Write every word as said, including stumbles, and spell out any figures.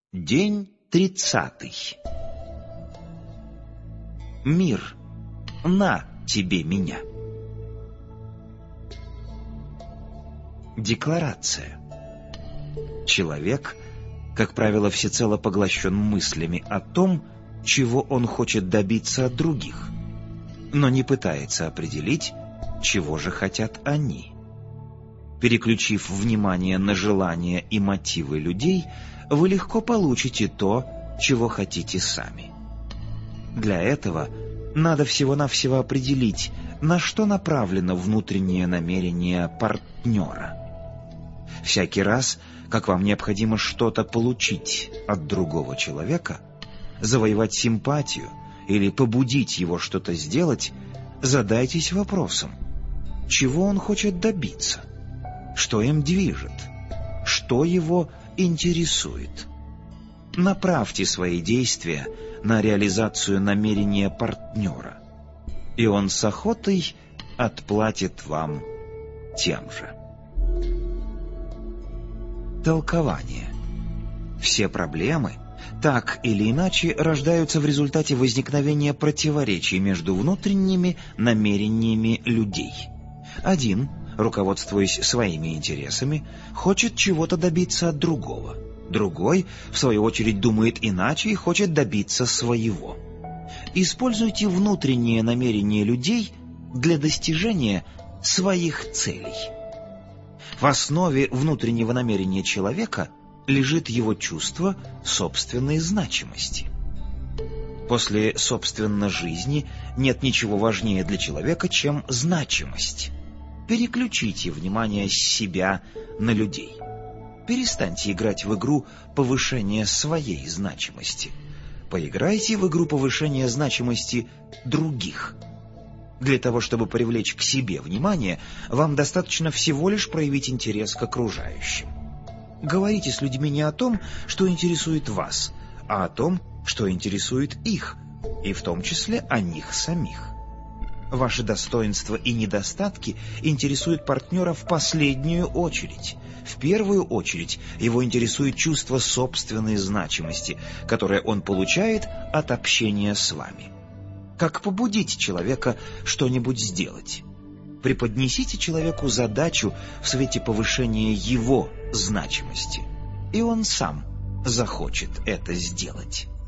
День тридцатый. Мир, на тебе меня. Декларация. Человек, как правило, всецело поглощен мыслями о том, чего он хочет добиться от других, но не пытается определить, чего же хотят они. Переключив внимание на желания и мотивы людей, вы легко получите то, чего хотите сами. Для этого надо всего-навсего определить, на что направлено внутреннее намерение партнера. Всякий раз, как вам необходимо что-то получить от другого человека, завоевать симпатию или побудить его что-то сделать, задайтесь вопросом, чего он хочет добиться, что им движет, что его интересует. Направьте свои действия на реализацию намерения партнера, и он с охотой отплатит вам тем же. Толкование. Все проблемы так или иначе рождаются в результате возникновения противоречий между внутренними намерениями людей. Один, руководствуясь своими интересами, хочет чего-то добиться от другого. Другой, в свою очередь, думает иначе и хочет добиться своего. Используйте внутренние намерения людей для достижения своих целей. В основе внутреннего намерения человека лежит его чувство собственной значимости. После, собственно, жизни нет ничего важнее для человека, чем значимость. Переключите внимание с себя на людей. Перестаньте играть в игру повышения своей значимости. Поиграйте в игру повышения значимости других. Для того, чтобы привлечь к себе внимание, вам достаточно всего лишь проявить интерес к окружающим. Говорите с людьми не о том, что интересует вас, а о том, что интересует их, и в том числе о них самих. Ваши достоинства и недостатки интересуют партнера в последнюю очередь. В первую очередь его интересует чувство собственной значимости, которое он получает от общения с вами. Как побудить человека что-нибудь сделать? Преподнесите человеку задачу в свете повышения его значимости, и он сам захочет это сделать.